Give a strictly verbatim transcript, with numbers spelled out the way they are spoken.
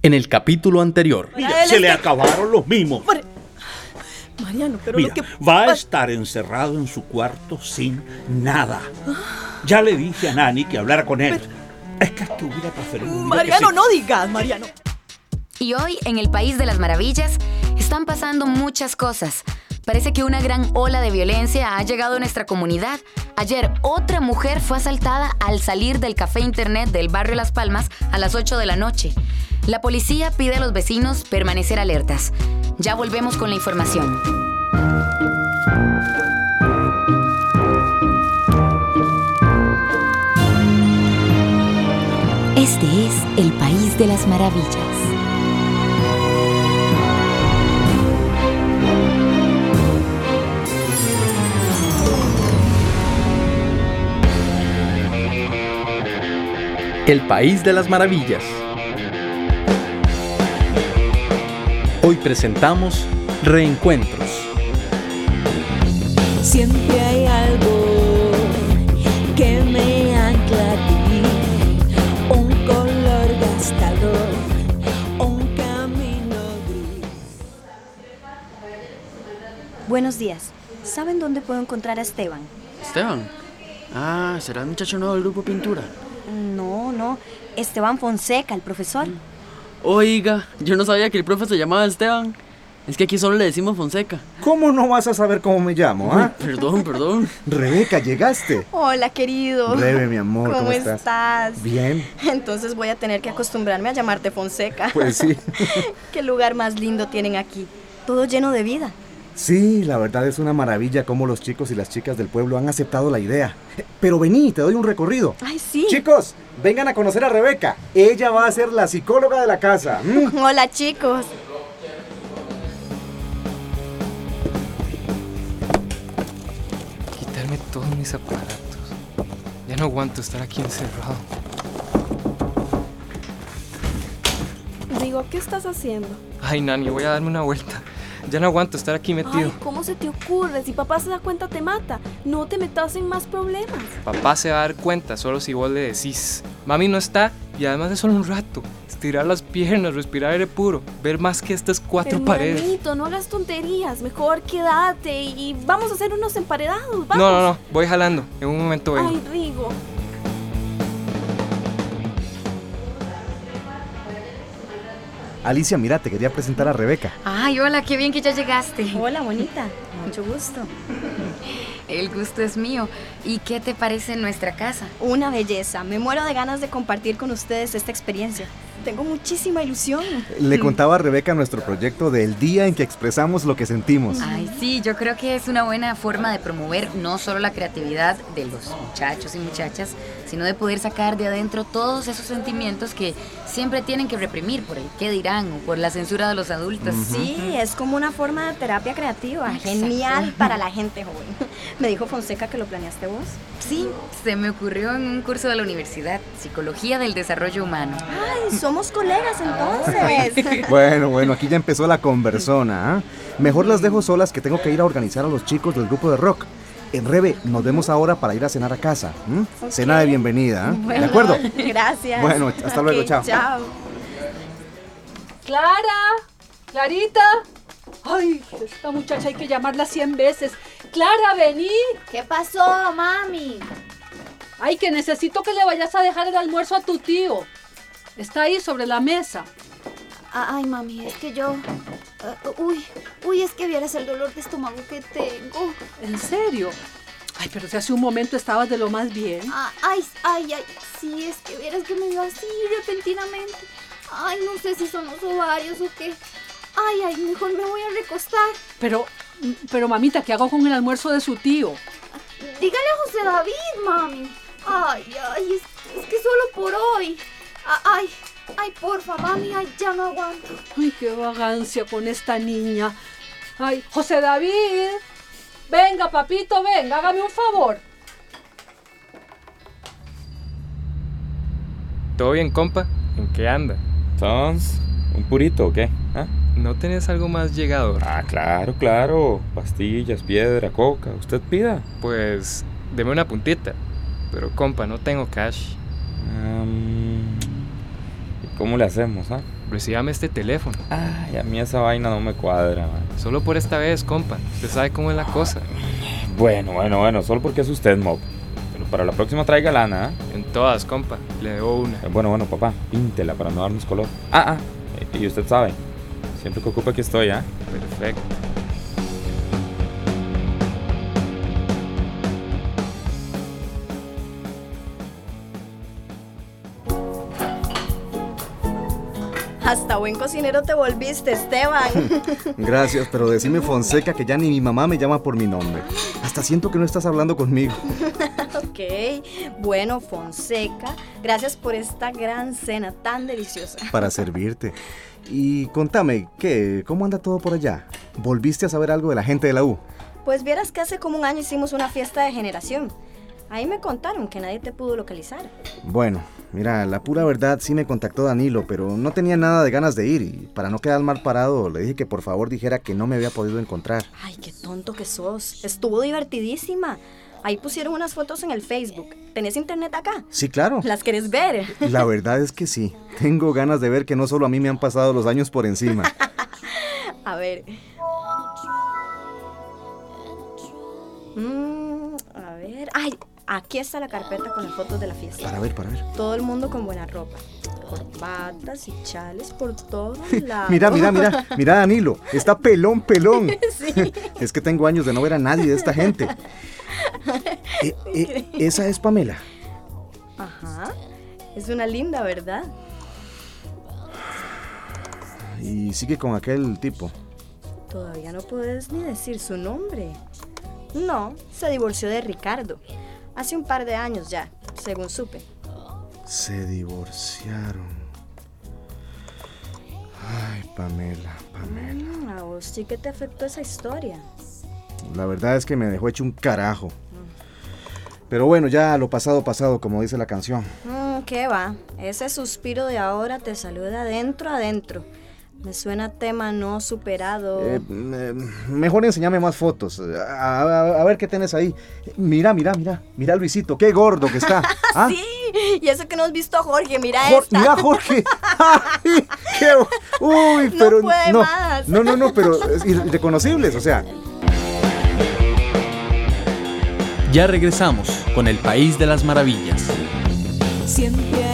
En el capítulo anterior. Mira, se le acabaron los mimos. Mar... Mariano, pero Mira, lo que... va a estar encerrado en su cuarto sin nada. Ya le dije a Nani que hablara con él. Pero... Es que hasta hubiera preferido... Mariano, sí. No digas, Mariano. Y hoy, en el País de las Maravillas, están pasando muchas cosas. Parece que una gran ola de violencia ha llegado a nuestra comunidad. Ayer, otra mujer fue asaltada al salir del café internet del barrio Las Palmas a las ocho de la noche. La policía pide a los vecinos permanecer alertas. Ya volvemos con la información. Este es el País de las Maravillas. El País de las Maravillas. Hoy presentamos Reencuentros. Siempre hay algo que me ancla a ti, un color gastador, un camino gris. Buenos días. ¿Saben dónde puedo encontrar a Esteban? ¿Esteban? Ah, ¿será el muchacho nuevo del grupo Pintura? No, no. Esteban Fonseca, el profesor. Oiga, yo no sabía que el profe se llamaba Esteban. Es que aquí solo le decimos Fonseca. ¿Cómo no vas a saber cómo me llamo, ah? Uy, perdón, perdón. Rebeca, ¿llegaste? Hola, querido. Rebe, mi amor, ¿cómo, ¿Cómo estás? estás? Bien. Entonces voy a tener que acostumbrarme a llamarte Fonseca. Pues sí. Qué lugar más lindo tienen aquí. Todo lleno de vida. Sí, la verdad es una maravilla cómo los chicos y las chicas del pueblo han aceptado la idea. Pero vení, te doy un recorrido. Ay, sí. Chicos, vengan a conocer a Rebeca. Ella va a ser la psicóloga de la casa. ¿Mm? Hola, chicos. Quitarme todos mis aparatos. Ya no aguanto estar aquí encerrado. Digo, ¿qué estás haciendo? Ay, Nani, voy a darme una vuelta. Ya no aguanto estar aquí metido. Ay, ¿cómo se te ocurre? Si papá se da cuenta te mata. No te metas en más problemas. Papá se va a dar cuenta solo si vos le decís. Mami no está y además es solo un rato. Estirar las piernas, respirar aire puro, ver más que estas cuatro Hermanito, paredes. Hermanito, no hagas tonterías. Mejor quédate y vamos a hacer unos emparedados. Vamos. No, no, no. Voy jalando. En un momento vengo. Ay, Rigo. Alicia, mira, te quería presentar a Rebeca. Ay, hola, qué bien que ya llegaste. Hola, bonita. Mucho gusto. El gusto es mío. ¿Y qué te parece nuestra casa? Una belleza. Me muero de ganas de compartir con ustedes esta experiencia. Tengo muchísima ilusión. Le contaba a Rebeca nuestro proyecto del día en que expresamos lo que sentimos. Ay, sí, yo creo que es una buena forma de promover no solo la creatividad de los muchachos y muchachas, sino de poder sacar de adentro todos esos sentimientos que siempre tienen que reprimir por el qué dirán o por la censura de los adultos. Uh-huh. Sí, es como una forma de terapia creativa. Exacto. Genial para la gente joven. Me dijo Fonseca que lo planeaste vos. Sí, se me ocurrió en un curso de la universidad, Psicología del Desarrollo Humano. Ay, somos colegas entonces. Bueno, bueno, aquí ya empezó la conversona, ¿eh? Mejor las dejo solas que tengo que ir a organizar a los chicos del grupo de rock. En Rebe, nos vemos ahora para ir a cenar a casa. ¿Mm? Okay. Cena de bienvenida, ¿eh? Bueno, ¿de acuerdo? Gracias. Bueno, hasta okay, luego, chao. Chao. Clara, Clarita. Ay, esta muchacha hay que llamarla cien veces. Clara, vení. ¿Qué pasó, mami? Ay, que necesito que le vayas a dejar el almuerzo a tu tío. Está ahí sobre la mesa. Ay, mami, es que yo... Uh, uy, uy, es que vieras el dolor de estómago que tengo. ¿En serio? Ay, pero si hace un momento estabas de lo más bien. Ah, ay, ay, ay, sí, es que vieras que me dio así repentinamente. Ay, no sé si son los ovarios o qué. Ay, ay, mejor me voy a recostar. Pero, pero mamita, ¿qué hago con el almuerzo de su tío? Dígale a José David, mami. Ay, ay, es, es que solo por hoy. Ay, ay, porfa, mami, ay, ya no aguanto. Ay, qué vagancia con esta niña. Ay, José David. Venga, papito, venga, hágame un favor. ¿Todo bien, compa? ¿En qué anda? ¿Entonces? ¿Un purito o qué? ¿Ah? ¿No tenés algo más llegador? Ah, claro, claro. Pastillas, piedra, coca. ¿Usted pida? Pues, deme una puntita. Pero, compa, no tengo cash. Um, ¿cómo le hacemos, ah? Recíbame este teléfono. Ay, a mí esa vaina no me cuadra, man. Solo por esta vez, compa. Usted sabe cómo es la cosa. Bueno, bueno, bueno, solo porque es usted, Mob. Pero para la próxima traiga lana, ¿ah? En todas, compa. Le debo una. Eh, bueno, bueno, papá, píntela para no darnos color. Ah, ah, eh, y usted sabe, siempre que ocupe aquí estoy, ¿ah? Perfecto. Hasta buen cocinero te volviste, Esteban. Gracias, pero decime, Fonseca, que ya ni mi mamá me llama por mi nombre. Hasta siento que no estás hablando conmigo. Ok, bueno, Fonseca, gracias por esta gran cena tan deliciosa. Para servirte. Y contame, ¿qué? ¿Cómo anda todo por allá? ¿Volviste a saber algo de la gente de la U? Pues vieras que hace como un año hicimos una fiesta de generación. Ahí me contaron que nadie te pudo localizar. Bueno, mira, la pura verdad sí me contactó Danilo, pero no tenía nada de ganas de ir y para no quedar mal parado le dije que por favor dijera que no me había podido encontrar. Ay, qué tonto que sos. Estuvo divertidísima. Ahí pusieron unas fotos en el Facebook. ¿Tenés internet acá? Sí, claro. ¿Las querés ver? La verdad es que sí. Tengo ganas de ver que no solo a mí me han pasado los años por encima. A ver. Mm, a ver. Ay, aquí está la carpeta con las fotos de la fiesta. Para ver, para ver. Todo el mundo con buena ropa. Corbatas y chales por todos lados. Mira, mira, mira. Mira, Danilo. Está pelón, pelón. Sí. Es que tengo años de no ver a nadie de esta gente. Eh, eh, ¿Esa es Pamela? Ajá. Es una linda, ¿verdad? Y sigue con aquel tipo. Todavía no puedes ni decir su nombre. No, se divorció de Ricardo. Hace un par de años ya, según supe. Se divorciaron. Ay, Pamela, Pamela. Mm, a vos sí que te afectó esa historia. La verdad es que me dejó hecho un carajo. Pero bueno, ya lo pasado, pasado, como dice la canción. Mm, ¿Qué va? Ese suspiro de ahora te saluda adentro, adentro. Me suena tema no superado. Eh, eh, mejor enséñame más fotos. A, a, a ver qué tenés ahí. Mira, mira, mira. Mira a Luisito, qué gordo que está. ¿Ah? Sí, y eso que no has visto a Jorge, mira Jor- esta. Mira Jorge. Ay, qué, uy, pero no puede no, más. no, no, no, pero es irreconocibles, o sea. Ya regresamos con el País de las Maravillas. Siempre